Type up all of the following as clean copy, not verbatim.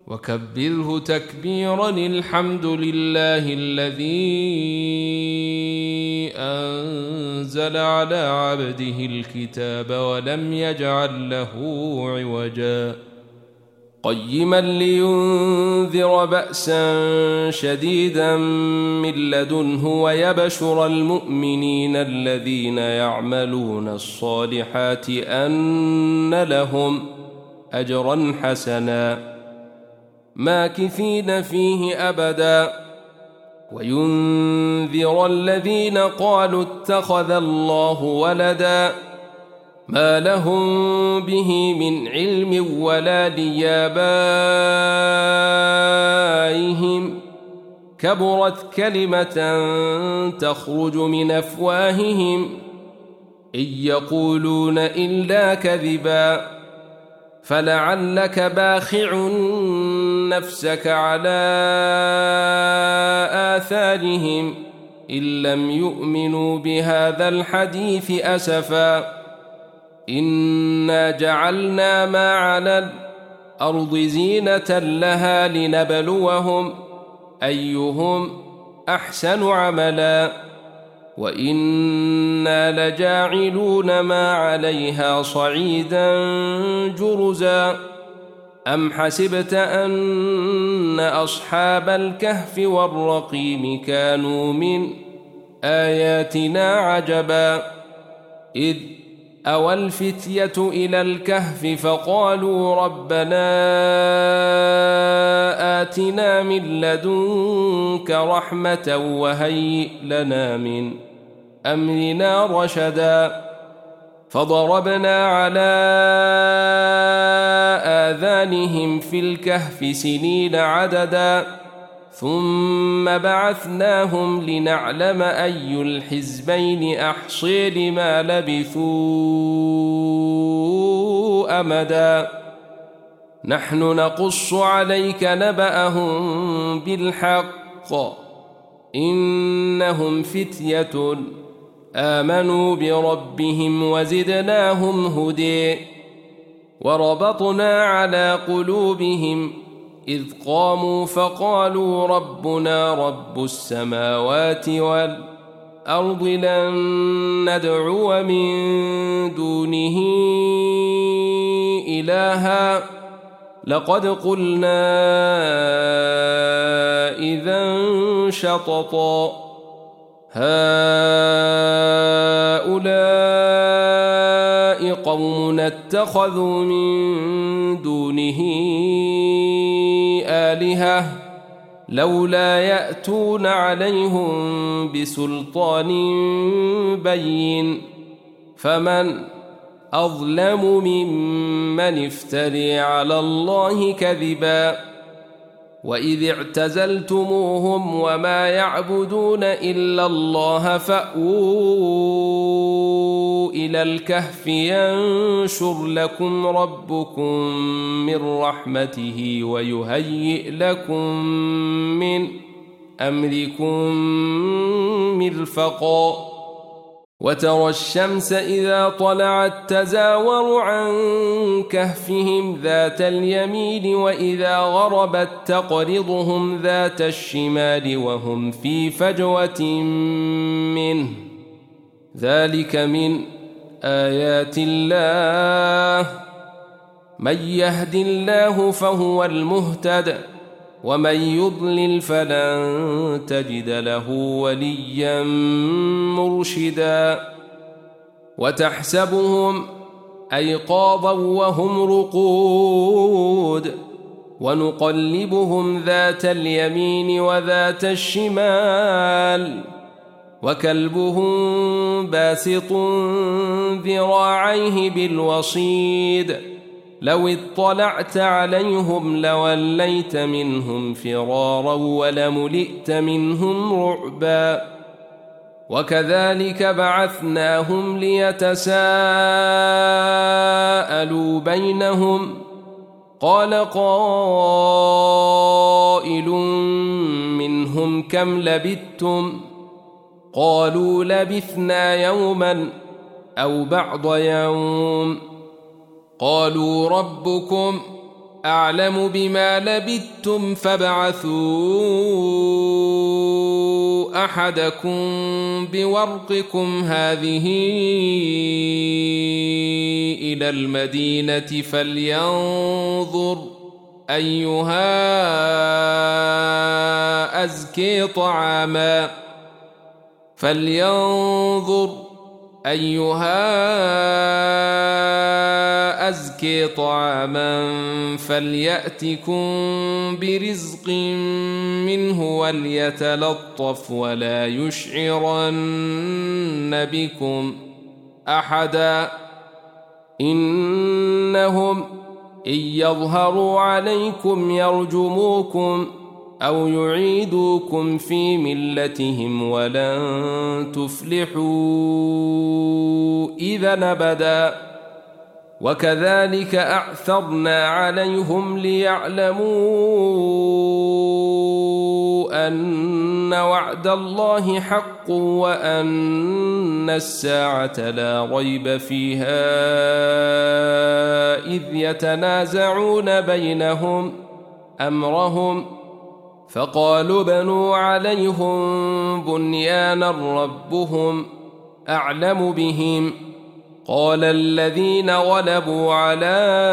وكبره تكبيرا. الحمد لله الذي أنزل على عبده الكتاب ولم يجعل له عوجا قيما لينذر بأسا شديدا من لدنه ويبشر المؤمنين الذين يعملون الصالحات أن لهم أجرا حسنا ماكثين فيه أبدا وينذر الذين قالوا اتخذ الله ولدا ما لهم به من علم ولا لآبائهم كبرت كلمة تخرج من أفواههم إن يقولون إلا كذبا فلعلك باخع نفسك على آثارهم إن لم يؤمنوا بهذا الحديث أسفا إنا جعلنا ما على الأرض زينة لها لنبلوهم أيهم أحسن عملا وإنا لجاعلون ما عليها صعيدا جرزا أم حسبت أن أصحاب الكهف والرقيم كانوا من آياتنا عجبا إذ أوى الفتية إلى الكهف فقالوا ربنا آتنا من لدنك رحمة وهيئ لنا من أمرنا رشدا فضربنا على آذانهم في الكهف سنين عددا ثم بعثناهم لنعلم أي الحزبين أحصي لما لبثوا أمدا نحن نقص عليك نبأهم بالحق إنهم فتية آمنوا بربهم وزدناهم هدى وربطنا على قلوبهم إذ قاموا فقالوا ربنا رب السماوات والأرض لن ندعو من دونه إلها لقد قلنا إذا شططا هؤلاء قوم اتخذوا من دونه آلهة لولا يأتون عليهم بسلطان بين فمن أظلم ممن افتري على الله كذبا وإذ اعتزلتموهم وما يعبدون إلا الله فأووا إلى الكهف ينشر لكم ربكم من رحمته ويهيئ لكم من أمركم مرفقا وترى الشمس إذا طلعت تزاور عن كهفهم ذات اليمين وإذا غربت تقرضهم ذات الشمال وهم في فجوة منه ذلك من آيات الله من يهد الله فهو المهتد ومن يضلل فلن تجد له وليا مرشدا وتحسبهم أيقاظا وهم رقود ونقلبهم ذات اليمين وذات الشمال وكلبهم باسط ذراعيه بالوصيد لو اطلعت عليهم لوليت منهم فرارا ولملئت منهم رعبا وكذلك بعثناهم ليتساءلوا بينهم قال قائل منهم كم لبثتم قالوا لبثنا يوما أو بعض يوم قالوا ربكم أعلم بما لبثتم فابعثوا أحدكم بورقكم هذه إلى المدينة فلينظر أيها أزكي طعاما فليأتكم برزق منه وليتلطف ولا يشعرن بكم أحدا إنهم إن يظهروا عليكم يرجموكم أو يعيدوكم في ملتهم ولن تفلحوا إذا أبدا وكذلك أعثرنا عليهم ليعلموا أن وعد الله حق وأن الساعة لا ريب فيها إذ يتنازعون بينهم أمرهم فقالوا بنوا عليهم بنيانا ربهم أعلم بهم قال الذين غلبوا على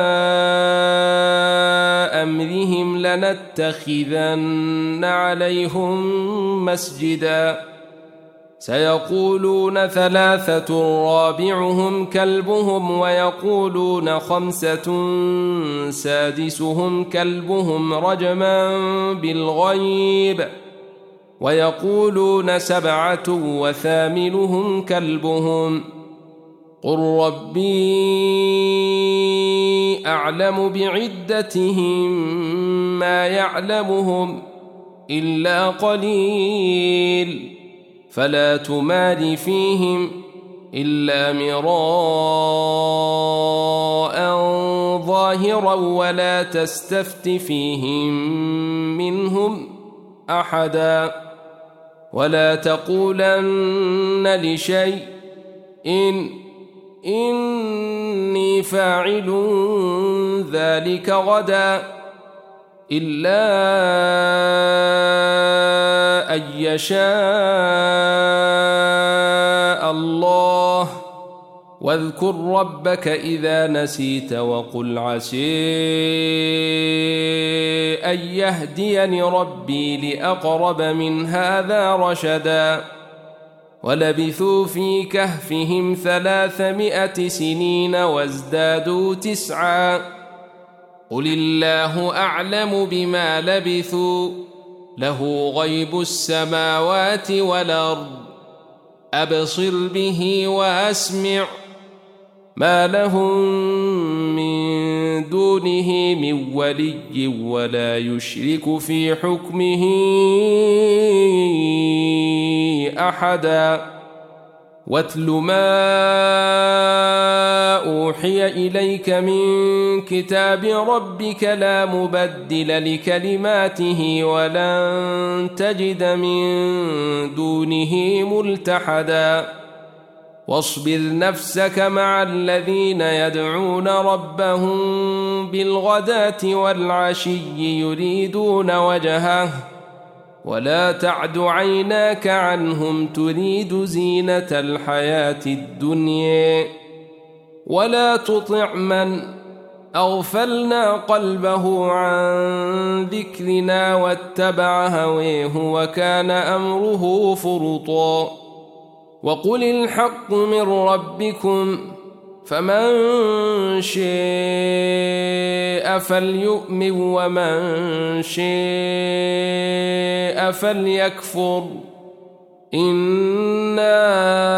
أمرهم لنتخذن عليهم مسجدا سيقولون ثلاثة رابعهم كلبهم ويقولون خمسة سادسهم كلبهم رجما بالغيب ويقولون سبعة وثامنهم كلبهم قل ربي أعلم بعدتهم ما يعلمهم إلا قليل فلا تمار فيهم إلا مراء ظاهرا ولا تستفت فيهم منهم أحدا ولا تقولن لشيء إني فاعل ذلك غدا إلا أن يشاء الله واذكر ربك إذا نسيت وقل عسى أن يهديني ربي لأقرب من هذا رشدا ولبثوا في كهفهم 300 سنين وازدادوا 9 قل الله أعلم بما لبثوا له غيب السماوات والأرض أبصر به وأسمع ما لهم من دونه من ولي ولا يشرك في حكمه أحدا واتل ما أوحي إليك من كتاب ربك لا مبدل لكلماته ولن تجد من دونه ملتحدا واصبر نفسك مع الذين يدعون ربهم بالغداة والعشي يريدون وجهه ولا تعد عيناك عنهم تريد زينة الحياة الدنيا ولا تطع من أغفلنا قلبه عن ذكرنا واتبع هويه وكان أمره فرطا وقل الحق من ربكم فمن شاء فليؤمن ومن شاء فليكفر إنا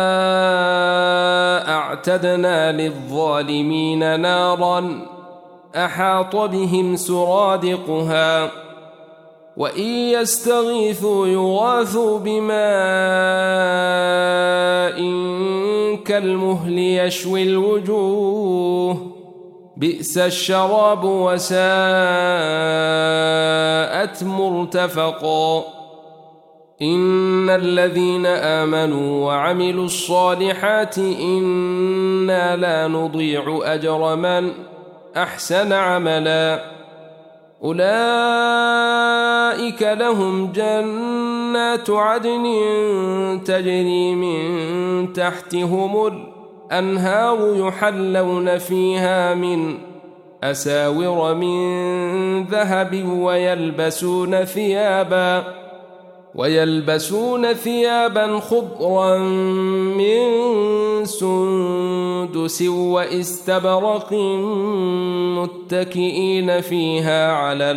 أعتدنا للظالمين نارا أحاط بهم سرادقها وإن يستغيثوا يغاثوا بماء كالمهل يشوي الوجوه بئس الشراب وساءت مرتفقا إن الذين آمنوا وعملوا الصالحات إنا لا نضيع أجر من أحسن عملا أولئك لهم جنات عدن تجري من تحتهم الأنهار يحلون فيها من أساور من ذهب ويلبسون ثيابا خضرا من سندس واستبرق متكئين فيها على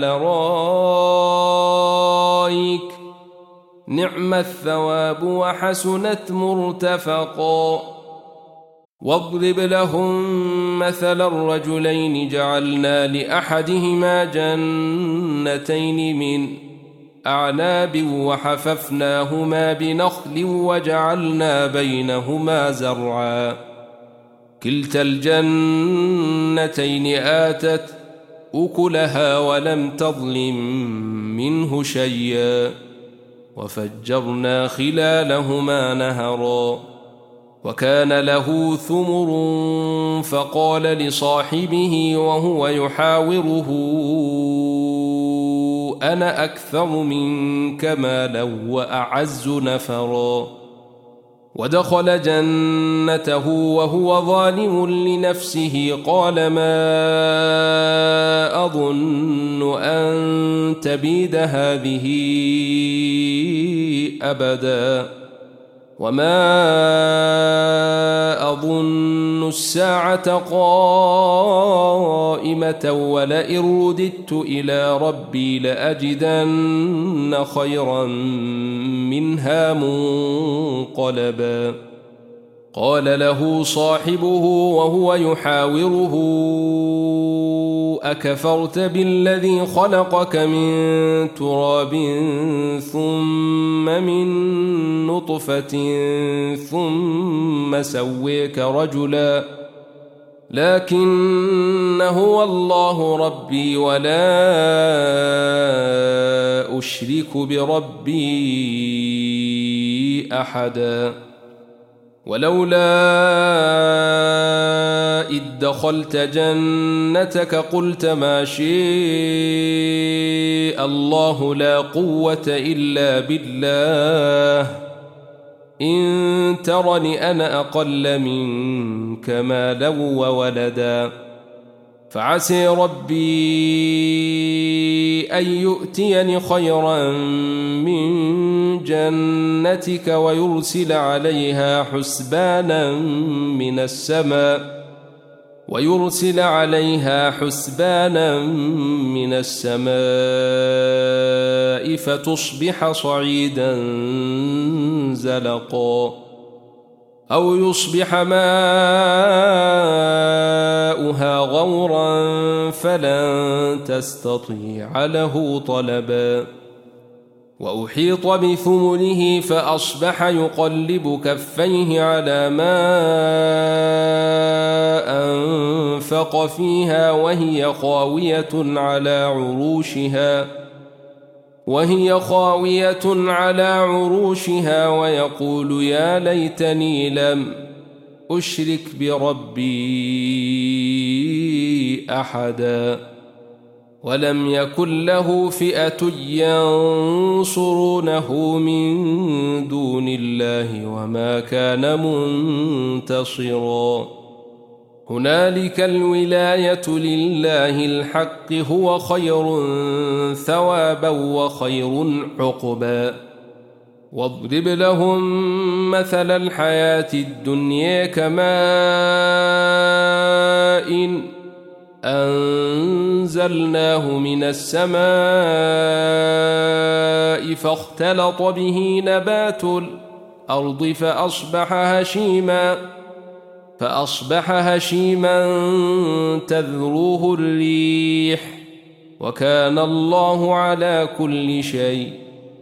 الأرائك نعم الثواب وحسنت مرتفقا. واضرب لهم مثل الرجلين جعلنا لأحدهما جنتين من أعناب وحففناهما بنخل وجعلنا بينهما زرعا كلتا الجنتين آتت أكلها ولم تظلم منه شيئا وفجرنا خلالهما نهرا وكان له ثمر فقال لصاحبه وهو يحاوره أنا أكثر منك مالا وأعز نفرا ودخل جنته وهو ظالم لنفسه قال ما أظن أن تبيد هذه أبدا وما أظن الساعة قائمة ولئن رددت إلى ربي لأجدن خيرا منها منقلبا. قال له صاحبه وهو يحاوره أكفرت بالذي خلقك من تراب ثم من نطفة ثم سويك رجلا لكن هو الله ربي ولا أشرك بربي أحدا. ولولا إذ دخلت جنتك قلت ما شاء الله لا قوة إلا بالله إن ترني أنا أقل منك مالا وولدا فعسى ربي أن يؤتيني خيرا من جنتك ويرسل عليها حسبانا من السماء فتصبح صعيدا زلقا أو يصبح ماؤها غورا فلن تستطيع له طلبا. وأحيط بثمره فأصبح يقلب كفيه على ما أنفق فيها وهي خاوية على عروشها ويقول يا ليتني لم أشرك بربي أحدا ولم يكن له فئة ينصرونه من دون الله وما كان منتصرا. هنالك الولاية لله الحق هو خير ثوابا وخير عقبا. واضرب لهم مثل الحياة الدنيا كماء أنزلناه من السماء فاختلط به نبات الأرض فأصبح هشيما تذروه الريح وكان الله على كل شيء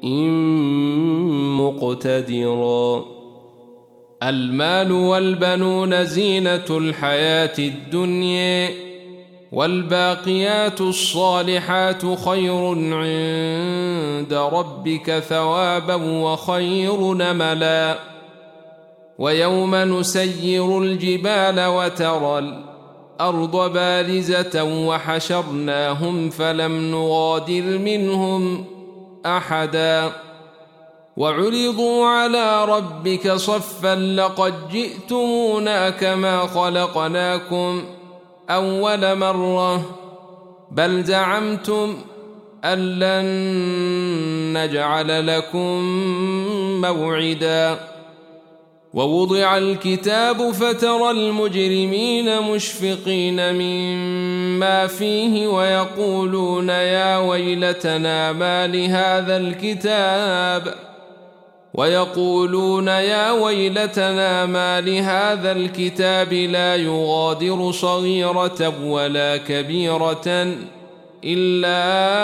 مقتدرا. المال والبنون زينة الحياة الدنيا والباقيات الصالحات خير عند ربك ثوابا وخير نملا. ويوم نسير الجبال وترى والأرض بارزة وحشرناهم فلم نغادر منهم أحدا وعرضوا على ربك صفا لقد جئتمونا كما خلقناكم أول مرة بل زعمتم أن لن نجعل لكم موعدا ووضع الكتاب فترى المجرمين مشفقين مما فيه ويقولون يا ويلتنا ما لهذا الكتاب لا يغادر صغيرة ولا كبيرة إلا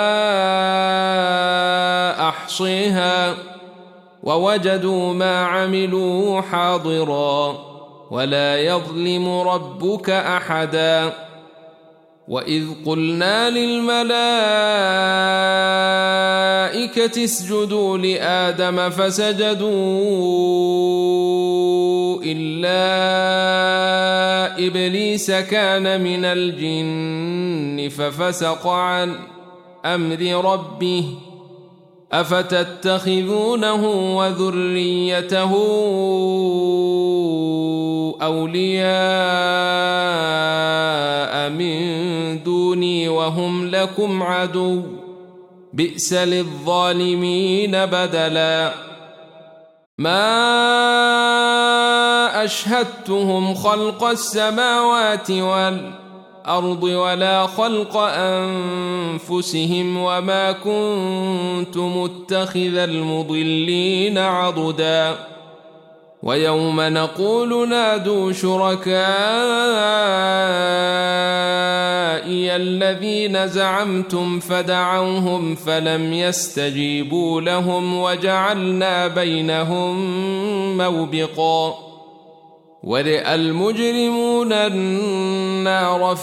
أحصيها ووجدوا ما عملوا حاضرا ولا يظلم ربك أحدا وإذ قلنا للملائكة اسجدوا لآدم فسجدوا إلا إبليس كان من الجن ففسق عن أمر ربه أفتتخذونه وذريته أولياء من دوني وهم لكم عدو بئس للظالمين بدلا ما أشهدتهم خلق السماوات والأرض ولا خلق أنفسهم وما كنت متخذ المضلين عضدا ويوم نقول نادوا شركائي الذين زعمتم فدعوهم فلم يستجيبوا لهم وجعلنا بينهم موبقا ورئ المجرمون النار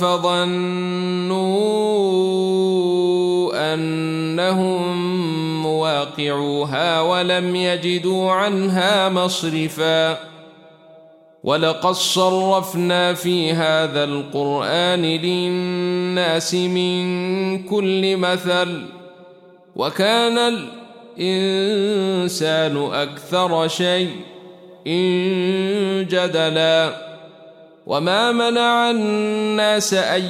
فظنوا أنهم مواقعوها ولم يجدوا عنها مصرفا ولقد صرفنا في هذا القرآن للناس من كل مثل وكان الإنسان أكثر شيء جدلا وما منع الناس أن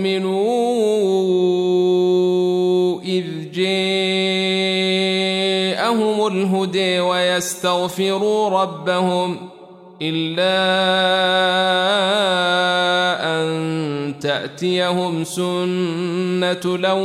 يؤمنوا إذ جاءهم الهدى ويستغفروا ربهم إلا أن تأتيهم سنة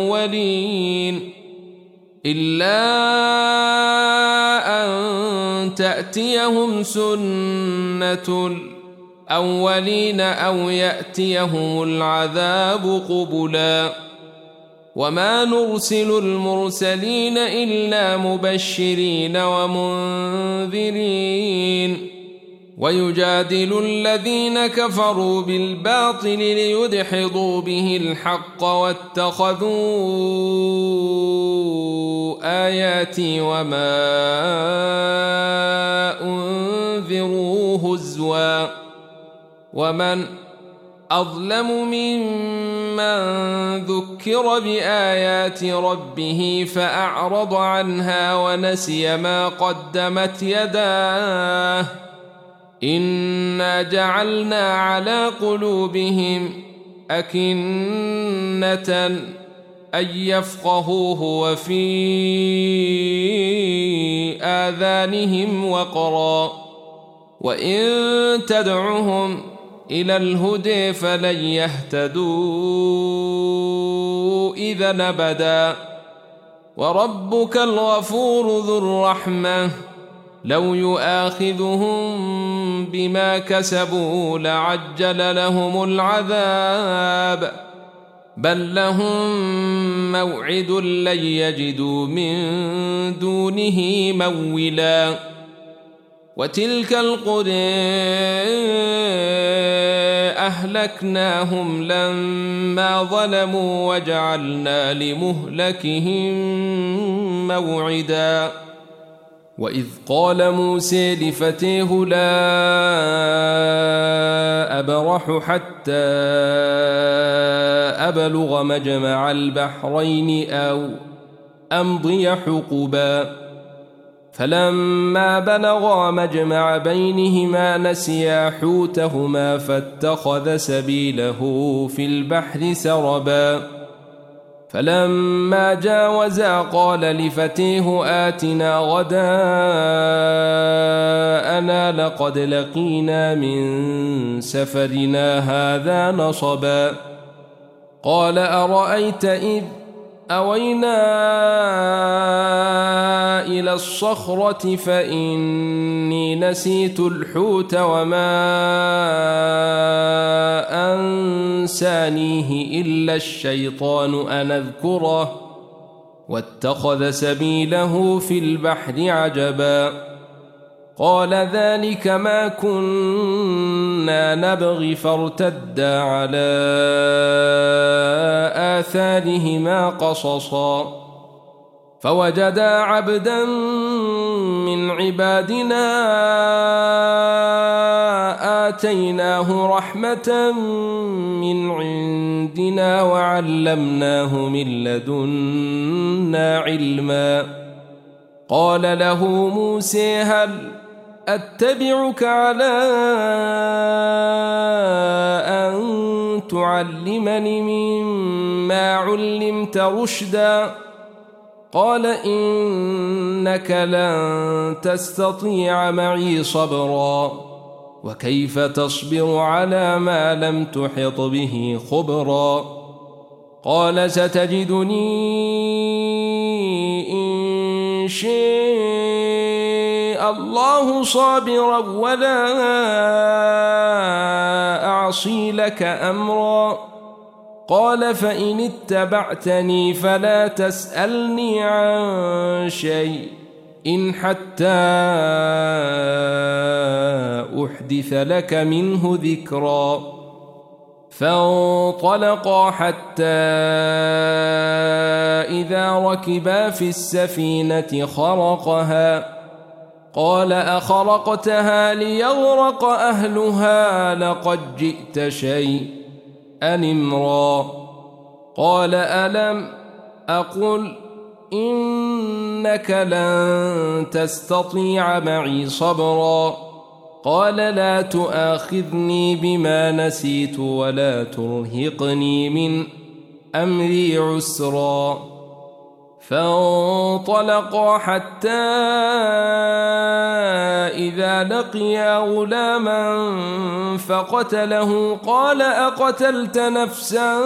الأولين أو يأتيهم العذاب قبلا وما نرسل المرسلين إلا مبشرين ومنذرين ويجادل الذين كفروا بالباطل ليدحضوا به الحق واتخذوا آياتي وما أنذروا هزوا ومن أظلم ممن ذكر بآيات ربه فأعرض عنها ونسي ما قدمت يداه إنا جعلنا على قلوبهم أكنة أن يفقهوه وفي آذانهم وقرا وإن تدعهم إلى الهدى فلن يهتدوا إذا أبدا وربك الغفور ذو الرحمة لو يؤاخذهم بما كسبوا لعجل لهم العذاب بل لهم موعد لن يجدوا من دونه مولا وتلك القرى أهلكناهم لما ظلموا وجعلنا لمهلكهم موعدا وإذ قال موسى لفتيه لا أبرح حتى أبلغ مجمع البحرين أو أمضي حقبا فلما بلغا مجمع بينهما نسيا حوتهما فاتخذ سبيله في البحر سربا فلما جاوزا قال لفتيه آتنا غداءنا لقد لقينا من سفرنا هذا نصبا قال أرأيت إذ أوينا إلى الصخرة فإني نسيت الحوت وما أنسانيه إلا الشيطان أن أذكره واتخذ سبيله في البحر عجبا قال ذلك ما كنا نبغي فارتدا على آثارهما قصصا فوجدا عبدا من عبادنا آتيناه رحمة من عندنا وعلمناه من لدنا علما قال له موسى هل أتبعك على أن تعلمني مما علمت رشدا قال إنك لن تستطيع معي صبرا وكيف تصبر على ما لم تحط به خبرا قال ستجدني إن شاء الله صابرا ولا أعصي لك أمرا قال فإن اتبعتني فلا تسألني عن شيء إن حتى أحدث لك منه ذكرا فانطلقا حتى إذا ركبا في السفينة خرقها قال أخرقتها ليغرق أهلها لقد جئت شيئا أمرا قال ألم أقل إنك لن تستطيع معي صبرا قال لا تؤاخذني بما نسيت ولا ترهقني من أمري عسرا فانطلقا حتى إذا لقيا غلاما فقتله قال أقتلت نفسا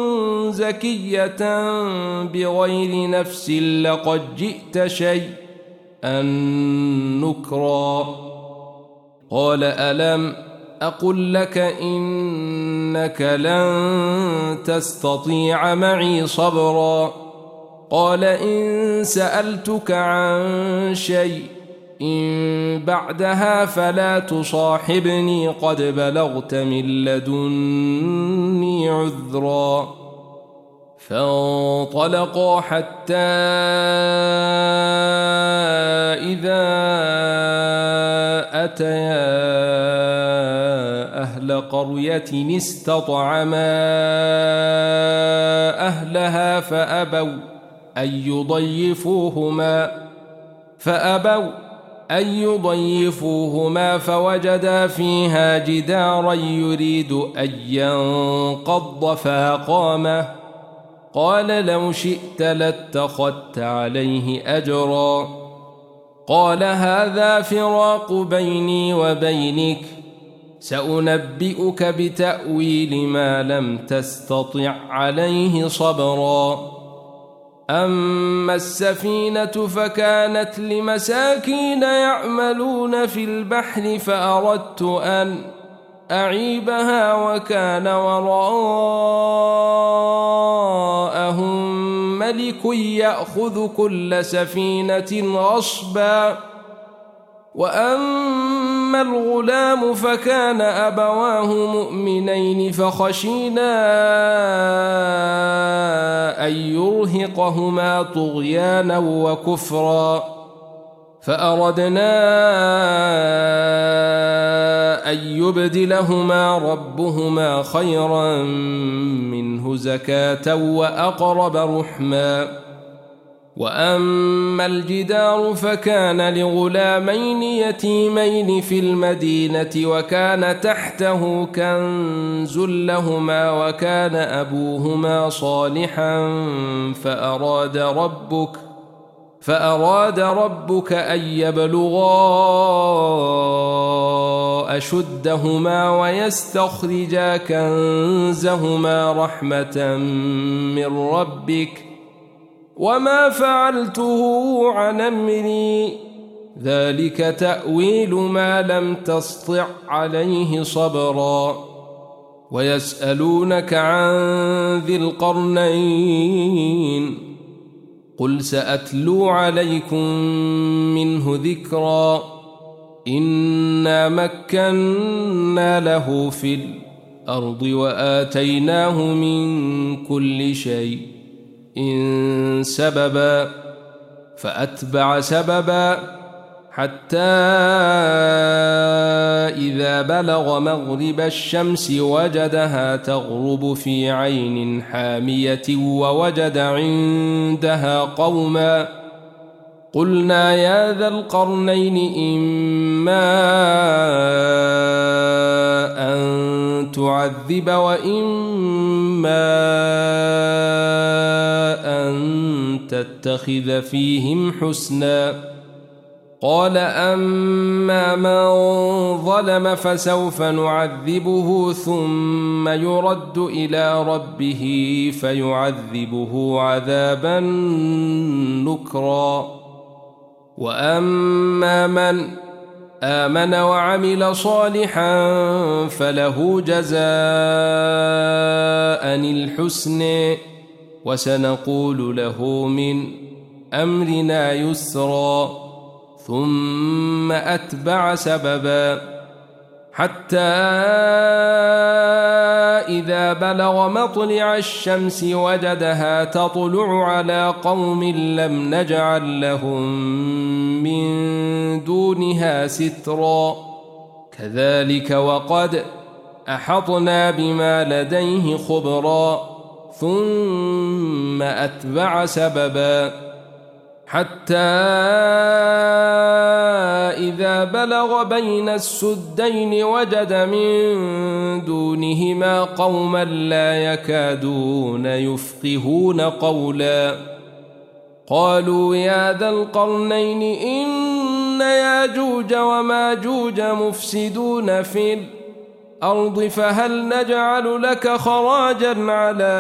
زكية بغير نفس لقد جئت شيئا نكرا قال ألم أقل لك إنك لن تستطيع معي صبرا قال إن سألتك عن شيء إن بعدها فلا تصاحبني قد بلغت من لدني عذرا فانطلقا حتى إذا أتيا أهل قرية استطعما أهلها فأبوا أن يضيفوهما فوجدا فيها جدارا يريد أن ينقض فأقامه قال لو شئت لاتخذت عليه أجرا قال هذا فراق بيني وبينك سأنبئك بتأويل ما لم تستطع عليه صبرا أما السفينة فكانت لمساكين يعملون في البحر فأردت أن أعيبها وكان وراءهم ملك يأخذ كل سفينة غصبا وأما الغلام فكان أبواه مؤمنين فخشينا أن يرهقهما طغيانا وكفرا فأردنا أن يبدلهما ربهما خيرا منه زكاة وأقرب رحما. وأما الجدار فكان لغلامين يتيمين في المدينة وكان تحته كنز لهما وكان أبوهما صالحا فأراد ربك أن يبلغا أشدهما ويستخرجا كنزهما رحمة من ربك وما فعلته عن أمري ذلك تأويل ما لم تسطع عليه صبرا. ويسألونك عن ذي القرنين قل سأتلو عليكم منه ذكرا. إنا مكنا له في الأرض وآتيناه من كل شيء إن سببا فأتبع سببا حتى إذا بلغ مغرب الشمس وجدها تغرب في عين حامية ووجد عندها قوما قلنا يا ذا القرنين إما أن تعذب وإما أن تتخذ فيهم حسنا. قال أما من ظلم فسوف نعذبه ثم يرد إلى ربه فيعذبه عذابا نكرا. وأما من آمن وعمل صالحا فله جزاء الحسن وسنقول له من أمرنا يسرا. ثم أتبع سببا حتى إذا بلغ مطلع الشمس وجدها تطلع على قوم لم نجعل لهم من دونها سترا. كذلك وقد أحطنا بما لديه خبرا. ثم أتبع سببا حتى إذا بلغ بين السدين وجد من دونهما قوما لا يكادون يفقهون قولا. قالوا يا ذا القرنين إن ياجوج وماجوج مفسدون في الأرض فهل نجعل لك خراجا على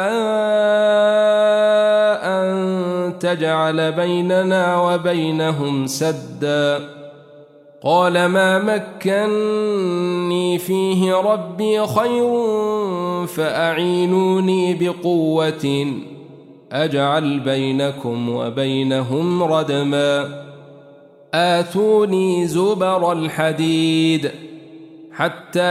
أن تجعل بيننا وبينهم سدا. قال ما مكني فيه ربي خير فأعينوني بقوة أجعل بينكم وبينهم ردما. آتوني زبر الحديد حتى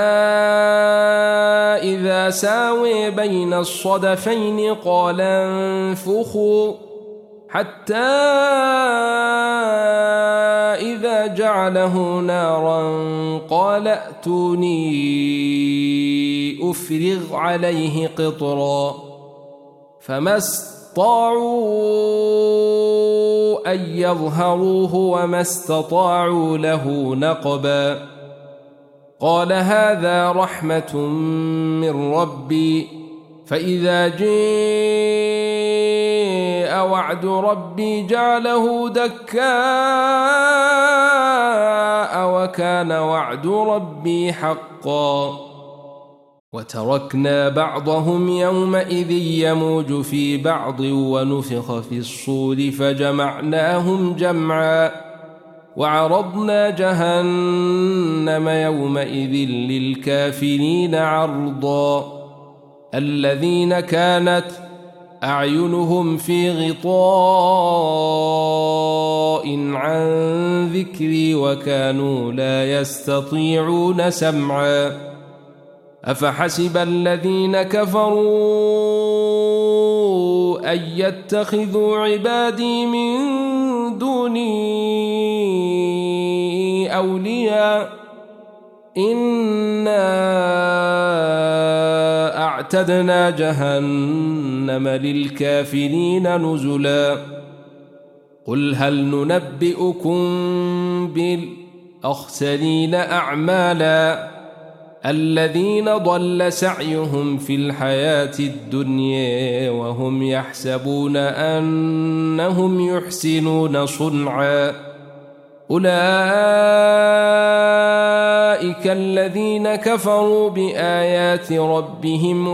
إذا ساوي بين الصدفين قال انفخوا حتى إذا جعله نارا قال ائتوني أفرغ عليه قطرا. فما استطاعوا أن يظهروه وما استطاعوا له نقبا. قال هذا رحمة من ربي فإذا جاء وعد ربي جعله دكاء وكان وعد ربي حقا. وتركنا بعضهم يومئذ يموج في بعض ونفخ في الصور فجمعناهم جمعا. وعرضنا جهنم يومئذ للكافرين عرضا. الذين كانت أعينهم في غطاء عن ذكري وكانوا لا يستطيعون سمعا. أفحسب الذين كفروا أن يتخذوا عبادي من دوني أولياء إنا أعتدنا جهنم للكافرين نزلا قل هل ننبئكم بالأخسرين أعمالا الذين ضل سعيهم في الحياة الدنيا وهم يحسبون أنهم يحسنون صنعا أولئك الذين كفروا بآيات ربهم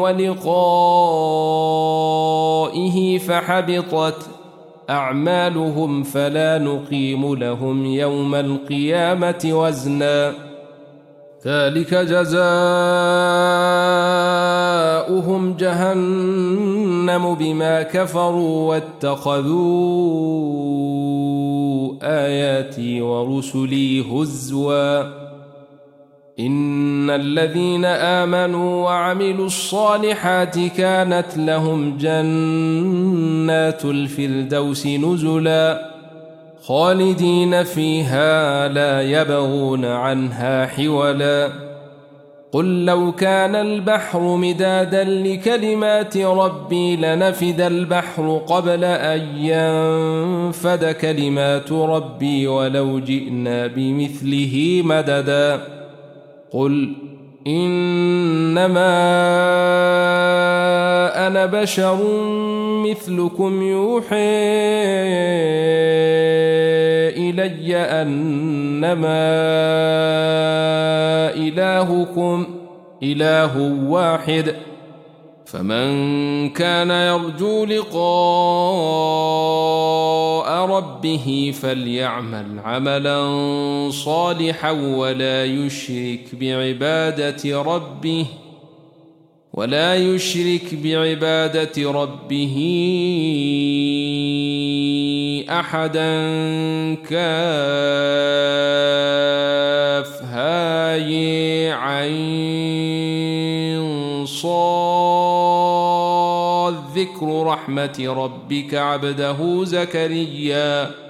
ولقائه فحبطت أعمالهم فلا نقيم لهم يوم القيامة وزنا ذلك جزاؤهم جهنم بما كفروا واتخذوا آياتي ورسلي هزوا إن الذين آمنوا وعملوا الصالحات كانت لهم جنات الفردوس نزلا خالدين فيها لا يبغون عنها حولا قل لو كان البحر مدادا لكلمات ربي لنفد البحر قبل أن ينفد كلمات ربي ولو جئنا بمثله مددا قل إنما أنا بشر مثلكم يوحي إلي أنما إلهكم إله واحد فمن كان يرجو لقاء ربه فليعمل عملا صالحا ولا يشرك بعبادة ربه أحدا كافها عين صاد ذكر رحمة ربك عبده زكريا